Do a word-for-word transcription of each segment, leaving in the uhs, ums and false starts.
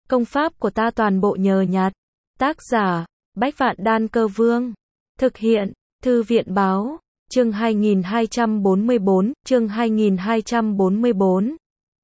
Công pháp của ta toàn bộ nhờ nhặt. Tác giả, Bách Vạn Đan Cơ Vương. Thực hiện, Thư viện Báo. Chương hai nghìn hai trăm bốn mươi bốn, chương hai nghìn hai trăm bốn mươi bốn.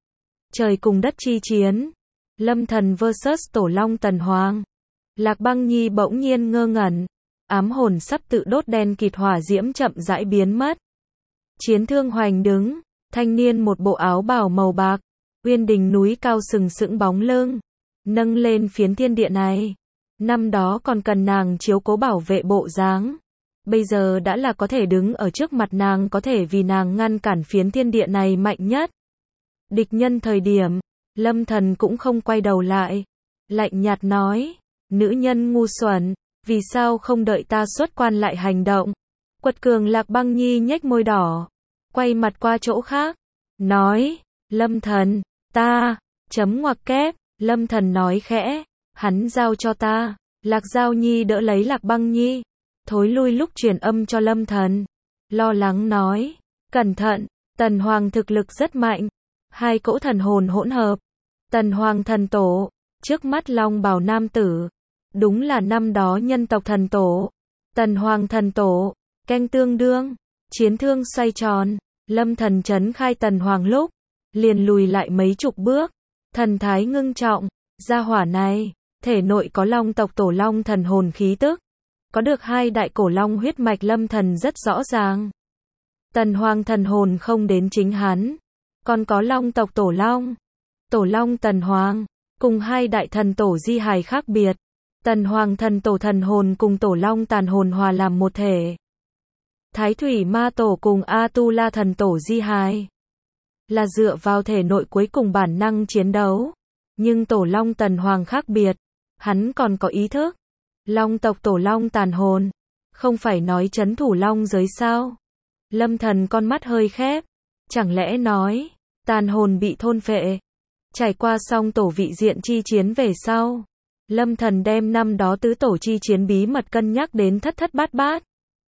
Trời cùng đất chi chiến. Lâm Thần versus Tổ Long Tần Hoàng. Lạc Băng Nhi bỗng nhiên ngơ ngẩn. Ám hồn sắp tự đốt đen kịt hỏa diễm chậm rãi biến mất. Chiến Thương Hoành đứng, thanh niên một bộ áo bào màu bạc, uyên đình núi cao sừng sững bóng lưng, nâng lên phiến thiên địa này. Năm đó còn cần nàng chiếu cố bảo vệ bộ dáng, bây giờ đã là có thể đứng ở trước mặt nàng, có thể vì nàng ngăn cản phiến thiên địa này mạnh nhất. Địch nhân thời điểm, Lâm Thần cũng không quay đầu lại, lạnh nhạt nói, nữ nhân ngu xuẩn, vì sao không đợi ta xuất quan lại hành động? Quật cường Lạc Băng Nhi nhếch môi đỏ, quay mặt qua chỗ khác, nói, Lâm Thần, ta, chấm ngoặc kép, Lâm Thần nói khẽ, hắn giao cho ta. Lạc Giao Nhi đỡ lấy Lạc Băng Nhi, thối lui lúc truyền âm cho Lâm Thần, lo lắng nói, cẩn thận, Tần Hoàng thực lực rất mạnh, hai cỗ thần hồn hỗn hợp, Tần Hoàng thần tổ, trước mắt long bào nam tử, đúng là năm đó nhân tộc thần tổ, Tần Hoàng thần tổ, canh tương đương, chiến thương xoay tròn, Lâm Thần chấn khai Tần Hoàng lúc, liền lùi lại mấy chục bước, thần thái ngưng trọng, gia hỏa này, thể nội có long tộc tổ long thần hồn khí tức, có được hai đại cổ long huyết mạch Lâm Thần rất rõ ràng. Tần Hoàng thần hồn không đến chính hắn, còn có long tộc tổ long, tổ long Tần Hoàng, cùng hai đại thần tổ di hài khác biệt, Tần Hoàng thần tổ thần hồn cùng tổ long tàn hồn hòa làm một thể. Thái Thủy Ma Tổ cùng A-tu-la thần tổ di hài, là dựa vào thể nội cuối cùng bản năng chiến đấu, nhưng tổ long Tần Hoàng khác biệt, hắn còn có ý thức. Long tộc tổ long tàn hồn, không phải nói trấn thủ long giới sao? Lâm Thần con mắt hơi khép, chẳng lẽ nói, tàn hồn bị thôn phệ. Trải qua xong tổ vị diện chi chiến về sau, Lâm Thần đem năm đó tứ tổ chi chiến bí mật cân nhắc đến thất thất bát bát.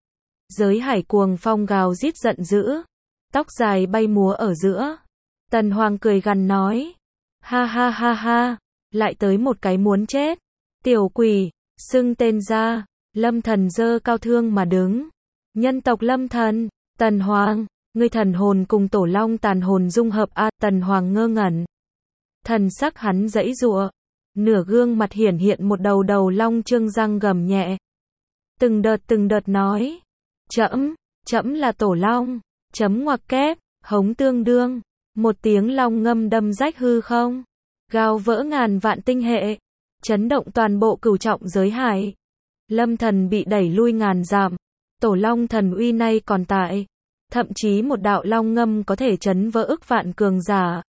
Giới hải cuồng phong gào rít giận dữ, tóc dài bay múa ở giữa. Tần Hoàng cười gằn nói, ha ha ha ha, lại tới một cái muốn chết. Tiểu quỷ, xưng tên ra. Lâm Thần giơ cao thương mà đứng. Nhân tộc Lâm Thần, Tần Hoàng, ngươi thần hồn cùng tổ long tàn hồn dung hợp a. À, Tần Hoàng ngơ ngẩn. Thần sắc hắn giãy giụa, nửa gương mặt hiển hiện một đầu đầu long trương răng gầm nhẹ. Từng đợt từng đợt nói, trẫm, trẫm là tổ long, chấm ngoặc kép, hống tương đương, một tiếng long ngâm đâm rách hư không, gào vỡ ngàn vạn tinh hệ, chấn động toàn bộ cửu trọng giới hải. Lâm Thần bị đẩy lui ngàn dặm, tổ long thần uy nay còn tại, thậm chí một đạo long ngâm có thể chấn vỡ ức vạn cường giả.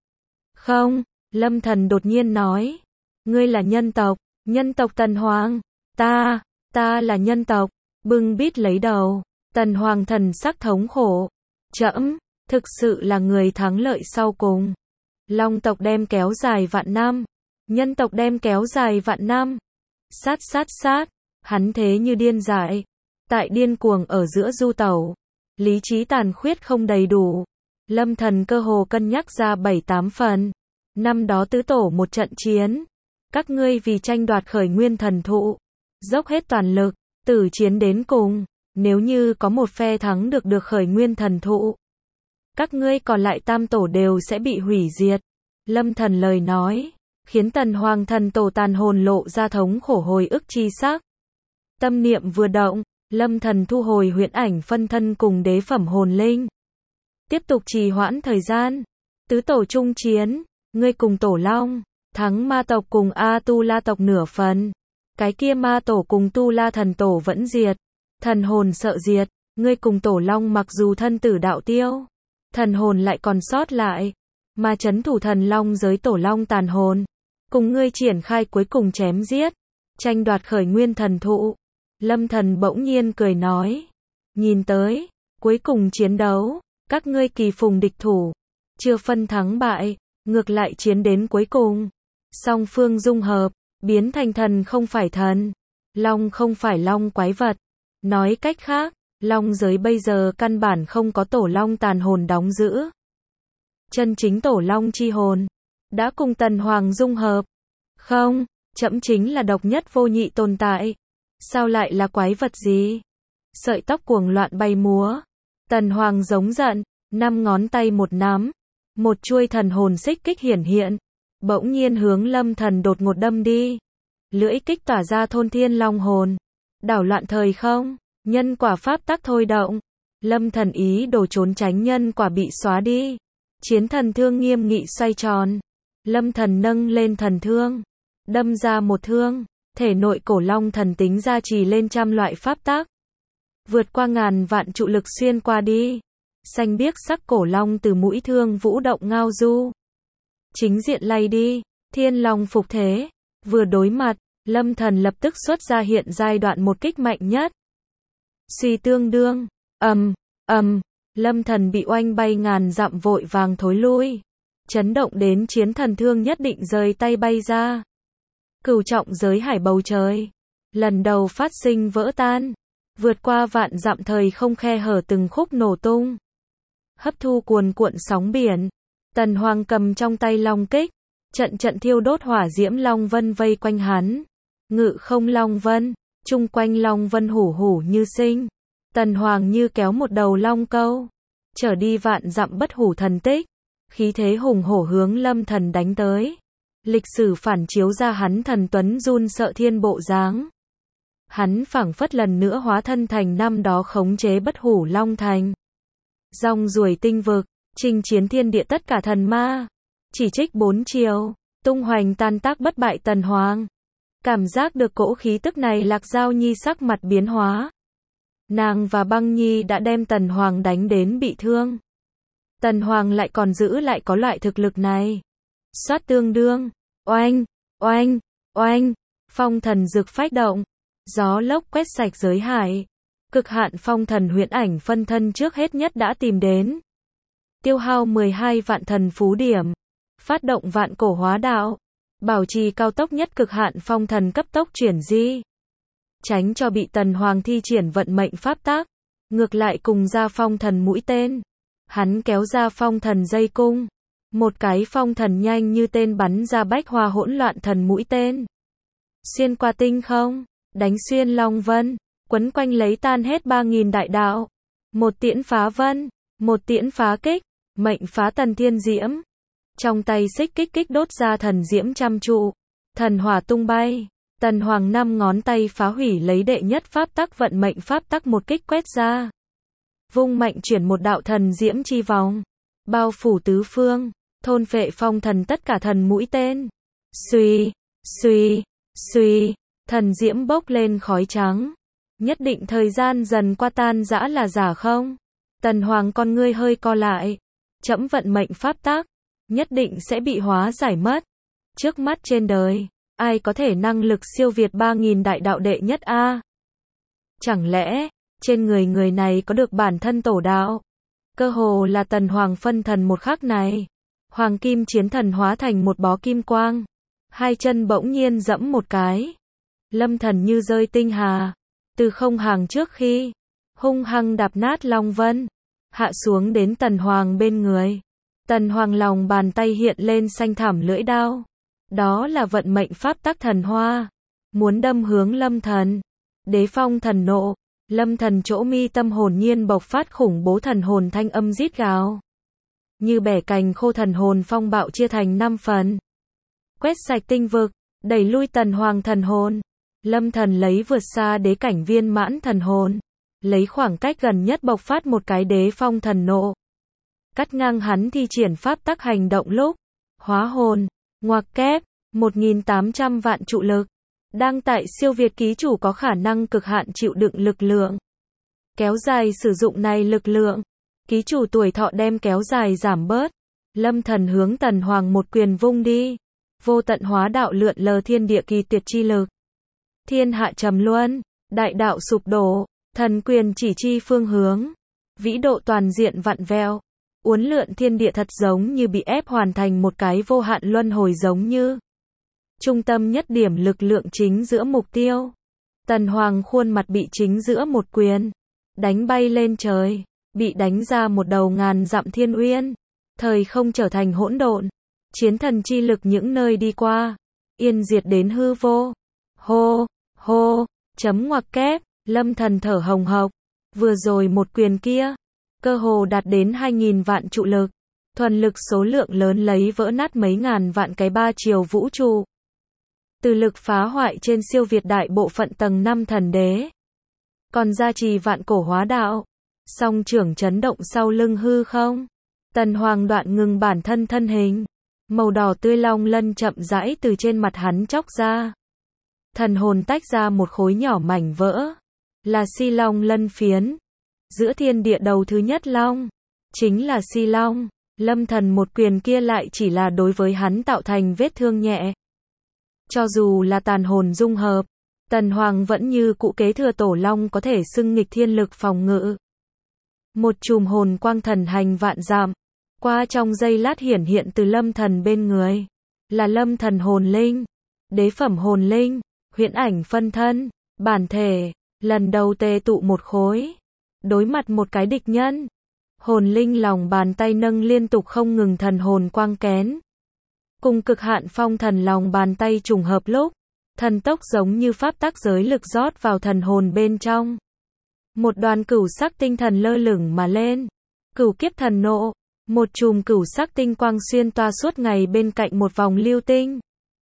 Không, Lâm Thần đột nhiên nói, ngươi là nhân tộc, nhân tộc Tần Hoàng, ta, ta là nhân tộc, bưng bít lấy đầu, Tần Hoàng thần sắc thống khổ, trẫm, thực sự là người thắng lợi sau cùng. Long tộc đem kéo dài vạn năm, nhân tộc đem kéo dài vạn năm. Sát sát sát, hắn thế như điên dại, tại điên cuồng ở giữa du tẩu, lý trí tàn khuyết không đầy đủ. Lâm Thần cơ hồ cân nhắc ra bảy tám phần. Năm đó tứ tổ một trận chiến, các ngươi vì tranh đoạt khởi nguyên thần thụ, dốc hết toàn lực, tử chiến đến cùng, nếu như có một phe thắng được được khởi nguyên thần thụ, các ngươi còn lại tam tổ đều sẽ bị hủy diệt. Lâm Thần lời nói, khiến Tần Hoàng thần tổ tàn hồn lộ ra thống khổ hồi ức chi sắc. Tâm niệm vừa động, Lâm Thần thu hồi huyễn ảnh phân thân cùng đế phẩm hồn linh. Tiếp tục trì hoãn thời gian. Tứ tổ chung chiến, ngươi cùng tổ long, thắng ma tộc cùng A-tu-la tộc nửa phần. Cái kia ma tổ cùng tu-la thần tổ vẫn diệt. Thần hồn sợ diệt, ngươi cùng tổ long mặc dù thân tử đạo tiêu, thần hồn lại còn sót lại. Mà chấn thủ thần long giới tổ long tàn hồn, cùng ngươi triển khai cuối cùng chém giết, tranh đoạt khởi nguyên thần thụ. Lâm Thần bỗng nhiên cười nói, nhìn tới, cuối cùng chiến đấu, các ngươi kỳ phùng địch thủ, chưa phân thắng bại, ngược lại chiến đến cuối cùng. Song phương dung hợp, biến thành thần không phải thần, long không phải long quái vật. Nói cách khác, long giới bây giờ căn bản không có tổ long tàn hồn đóng giữ. Chân chính tổ long chi hồn đã cùng Tần Hoàng dung hợp, Không, trẫm chính là độc nhất vô nhị tồn tại. Sao lại là quái vật gì? Sợi tóc cuồng loạn bay múa. Tần Hoàng giống giận, năm ngón tay một nắm, một chuôi thần hồn xích kích hiển hiện, bỗng nhiên hướng Lâm Thần đột ngột đâm đi. Lưỡi kích tỏa ra thôn thiên long hồn, đảo loạn thời không, nhân quả pháp tắc thôi động. Lâm Thần ý đồ trốn tránh nhân quả bị xóa đi. Chiến thần thương nghiêm nghị xoay tròn. Lâm Thần nâng lên thần thương, đâm ra một thương, thể nội cổ long thần tính gia trì lên trăm loại pháp tắc. Vượt qua ngàn vạn trụ lực xuyên qua đi. Xanh biếc sắc cổ long từ mũi thương vũ động ngao du. Chính diện lay đi, thiên long phục thế. Vừa đối mặt, Lâm Thần lập tức xuất ra hiện giai đoạn một kích mạnh nhất. Suy tương đương, ầm, ầm, Lâm Thần bị oanh bay ngàn dặm vội vàng thối lui. Chấn động đến chiến thần thương nhất định rời tay bay ra. Cửu trọng giới hải bầu trời. Lần đầu phát sinh vỡ tan. Vượt qua vạn dặm thời không khe hở từng khúc nổ tung. Hấp thu cuồn cuộn sóng biển. Tần Hoàng cầm trong tay long kích. Trận trận thiêu đốt hỏa diễm long vân vây quanh hắn. Ngự không long vân. Chung quanh long vân hủ hủ như sinh. Tần Hoàng như kéo một đầu long câu. Trở đi vạn dặm bất hủ thần tích. Khí thế hùng hổ hướng Lâm Thần đánh tới. Lịch sử phản chiếu ra hắn thần tuấn run sợ thiên bộ dáng. Hắn phảng phất lần nữa hóa thân thành năm đó khống chế bất hủ long thành. Rong ruổi tinh vực, chinh chiến thiên địa tất cả thần ma. Chỉ trích bốn chiều, tung hoành tan tác bất bại Tần Hoàng. Cảm giác được cỗ khí tức này, Lạc Giao Nhi sắc mặt biến hóa. Nàng và Băng Nhi đã đem Tần Hoàng đánh đến bị thương. Tần Hoàng lại còn giữ lại có loại thực lực này. Xoát tương đương, oanh, oanh, oanh, phong thần dược phách động. Gió lốc quét sạch giới hải. Cực hạn phong thần huyễn ảnh phân thân trước hết nhất đã tìm đến. Tiêu hao mười hai vạn thần phú điểm. Phát động vạn cổ hóa đạo. Bảo trì cao tốc nhất cực hạn phong thần cấp tốc chuyển di. Tránh cho bị Tần Hoàng thi triển vận mệnh pháp tác. Ngược lại cùng ra phong thần mũi tên. Hắn kéo ra phong thần dây cung. Một cái phong thần nhanh như tên bắn ra bách hoa hỗn loạn thần mũi tên. Xuyên qua tinh không. Đánh xuyên long vân. Quấn quanh lấy tan hết ba nghìn đại đạo. Một tiễn phá vân. Một tiễn phá kích. Mệnh phá tần thiên diễm. Trong tay xích kích kích đốt ra thần diễm trăm trụ. Thần hỏa tung bay. Tần Hoàng năm ngón tay phá hủy lấy đệ nhất pháp tắc vận mệnh pháp tắc một kích quét ra. Vung mạnh chuyển một đạo thần diễm chi vòng. Bao phủ tứ phương. Thôn phệ phong thần tất cả thần mũi tên. Xuy, xuy, xuy. Thần diễm bốc lên khói trắng. Nhất định thời gian dần qua tan rã là giả không? Tần Hoàng con ngươi hơi co lại. Trẫm vận mệnh pháp tắc. Nhất định sẽ bị hóa giải mất. Trước mắt trên đời. Ai có thể năng lực siêu việt ba nghìn đại đạo đệ nhất a? Chẳng lẽ, trên người người này có được bản thân tổ đạo? Cơ hồ là Tần Hoàng phân thần một khắc này. Hoàng kim chiến thần hóa thành một bó kim quang. Hai chân bỗng nhiên dẫm một cái. Lâm Thần như rơi tinh hà. Từ không hàng trước khi. Hung hăng đạp nát long vân. Hạ xuống đến Tần Hoàng bên người. Tần Hoàng lòng bàn tay hiện lên xanh thảm lưỡi đao. Đó là vận mệnh pháp tắc thần hoa. Muốn đâm hướng Lâm Thần. Đế phong thần nộ. Lâm Thần chỗ mi tâm hồn nhiên bộc phát khủng bố thần hồn thanh âm rít gào. Như bẻ cành khô thần hồn phong bạo chia thành năm phần. Quét sạch tinh vực. Đẩy lui Tần Hoàng thần hồn. Lâm Thần lấy vượt xa đế cảnh viên mãn thần hồn. Lấy khoảng cách gần nhất bộc phát một cái đế phong thần nộ. Cắt ngang hắn thi triển pháp tắc hành động lúc. Hóa hồn. Ngoặc kép. một nghìn tám trăm vạn trụ lực. Đang tại siêu việt ký chủ có khả năng cực hạn chịu đựng lực lượng. Kéo dài sử dụng này lực lượng. Ký chủ tuổi thọ đem kéo dài giảm bớt. Lâm Thần hướng Tần Hoàng một quyền vung đi. Vô tận hóa đạo lượn lờ thiên địa kỳ tuyệt chi lực. Thiên hạ trầm luân. Đại đạo sụp đổ. Thần quyền chỉ chi phương hướng. Vĩ độ toàn diện vặn vẹo. Uốn lượn thiên địa thật giống như bị ép hoàn thành một cái vô hạn luân hồi giống như. Trung tâm nhất điểm lực lượng chính giữa mục tiêu. Tần Hoàng khuôn mặt bị chính giữa một quyền. Đánh bay lên trời. Bị đánh ra một đầu ngàn dặm thiên uyên. Thời không trở thành hỗn độn. Chiến thần chi lực những nơi đi qua. yên diệt đến hư vô. Hô, hô, chấm ngoặc kép, Lâm Thần thở hồng hộc. Vừa rồi một quyền kia, cơ hồ đạt đến hai nghìn vạn trụ lực. Thuần lực số lượng lớn lấy vỡ nát mấy ngàn vạn cái ba chiều vũ trụ. Từ lực phá hoại trên siêu việt đại bộ phận tầng năm thần đế. Còn gia trì vạn cổ hóa đạo. Song trưởng chấn động sau lưng hư không. Tần Hoàng đoạn ngừng bản thân thân hình. Màu đỏ tươi long lân chậm rãi từ trên mặt hắn chóc ra. Thần hồn tách ra một khối nhỏ mảnh vỡ. Là si long lân phiến. Giữa thiên địa đầu thứ nhất long. Chính là si long. Lâm Thần một quyền kia lại chỉ là đối với hắn tạo thành vết thương nhẹ. Cho dù là tàn hồn dung hợp, Tần Hoàng vẫn như cũ kế thừa tổ long có thể xưng nghịch thiên lực phòng ngự. Một chùm hồn quang thần hành vạn dặm, qua trong giây lát hiển hiện từ Lâm Thần bên người. Là Lâm Thần hồn linh, đế phẩm hồn linh, huyễn ảnh phân thân, bản thể, lần đầu tề tụ một khối. Đối mặt một cái địch nhân. Hồn linh lòng bàn tay nâng liên tục không ngừng thần hồn quang kén. Cùng cực hạn phong thần lòng bàn tay trùng hợp lúc. Thần tốc giống như pháp tắc giới lực rót vào thần hồn bên trong. Một đoàn cửu sắc tinh thần lơ lửng mà lên. Cửu kiếp thần nộ. Một chùm cửu sắc tinh quang xuyên toa suốt ngày bên cạnh một vòng lưu tinh.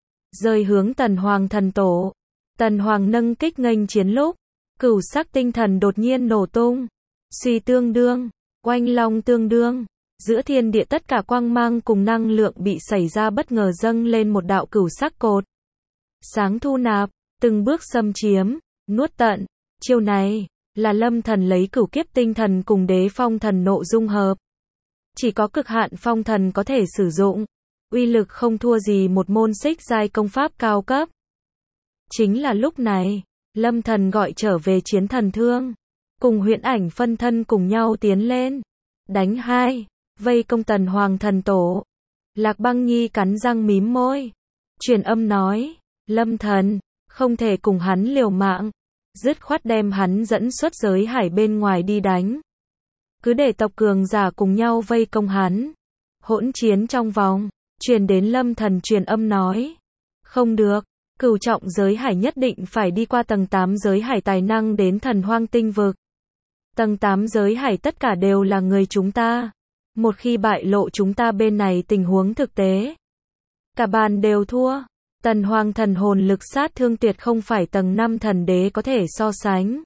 Rơi hướng Tần Hoàng thần tổ. Tần Hoàng nâng kích nghênh chiến lúc. Cửu sắc tinh thần đột nhiên nổ tung. Suy tương đương. Oanh long tương đương. Giữa thiên địa tất cả quang mang cùng năng lượng bị xảy ra bất ngờ dâng lên một đạo cửu sắc cột. Sáng thu nạp, từng bước xâm chiếm, nuốt tận. Chiêu này, là Lâm Thần lấy cửu kiếp tinh thần cùng đế phong thần nộ dung hợp. Chỉ có cực hạn phong thần có thể sử dụng. Uy lực không thua gì một môn xích giai công pháp cao cấp. Chính là lúc này, Lâm Thần gọi trở về chiến thần thương. Cùng huyễn ảnh phân thân cùng nhau tiến lên. Đánh hai, vây công Tần Hoàng thần tổ. Lạc Băng Nhi cắn răng mím môi. Truyền âm nói, Lâm Thần, không thể cùng hắn liều mạng. Dứt khoát đem hắn dẫn xuất giới hải bên ngoài đi đánh. Cứ để tộc cường giả cùng nhau vây công hắn. Hỗn chiến trong vòng, truyền đến Lâm Thần truyền âm nói. Không được, cửu trọng giới hải nhất định phải đi qua tầng tám giới hải tài năng đến thần hoang tinh vực. Tầng tám giới hải tất cả đều là người chúng ta. Một khi bại lộ chúng ta bên này tình huống thực tế. Cả bàn đều thua. Tần Hoàng thần hồn lực sát thương tuyệt không phải tầng năm thần đế có thể so sánh.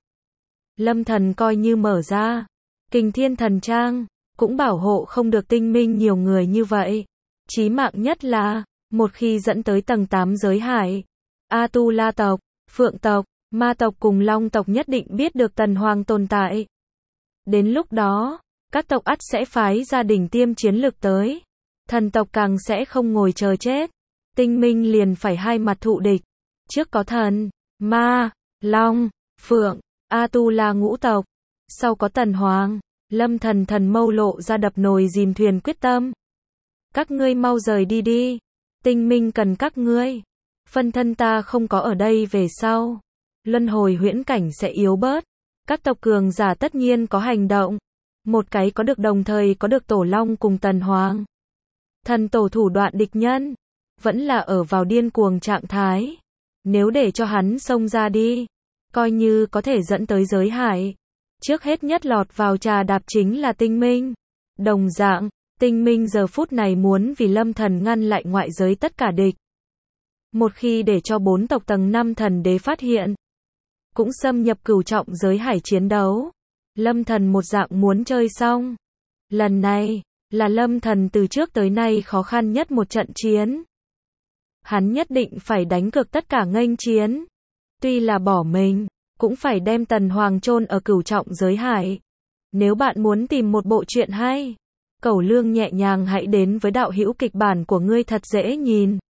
Lâm Thần coi như mở ra. Kình thiên thần trang. Cũng bảo hộ không được tinh minh nhiều người như vậy. Chí mạng nhất là. Một khi dẫn tới tầng tám giới hải. A-tu-la tộc, Phượng tộc, Ma tộc cùng Long tộc nhất định biết được Tần Hoàng tồn tại. Đến lúc đó, các tộc ắt sẽ phái gia đình tiêm chiến lược tới. Thần tộc càng sẽ không ngồi chờ chết. Tinh minh liền phải hai mặt thụ địch. Trước có thần, Ma, Long, Phượng, A-tu-la ngũ tộc. Sau có Tần Hoàng, Lâm Thần thần mâu lộ ra đập nồi dìm thuyền quyết tâm. Các ngươi mau rời đi đi. Tinh minh cần các ngươi. Phân thân ta không có ở đây về sau. Luân hồi huyễn cảnh sẽ yếu bớt. Các tộc cường giả tất nhiên có hành động. Một cái có được đồng thời có được tổ long cùng Tần Hoàng. Thần tổ thủ đoạn địch nhân. Vẫn là ở vào điên cuồng trạng thái. Nếu để cho hắn xông ra đi. Coi như có thể dẫn tới giới hải. Trước hết nhất lọt vào trà đạp chính là tinh minh. Đồng dạng, tinh minh giờ phút này muốn vì Lâm Thần ngăn lại ngoại giới tất cả địch. Một khi để cho bốn tộc tầng năm thần đế phát hiện. Cũng xâm nhập cửu trọng giới hải chiến đấu. Lâm Thần một dạng muốn chơi xong. Lần này, là Lâm Thần từ trước tới nay khó khăn nhất một trận chiến. Hắn nhất định phải đánh cược tất cả nghênh chiến. Tuy là bỏ mình, cũng phải đem Tần Hoàng chôn ở cửu trọng giới hải. Nếu bạn muốn tìm một bộ truyện hay, Cẩu Lương nhẹ nhàng hãy đến với đạo hữu kịch bản của ngươi thật dễ nhìn.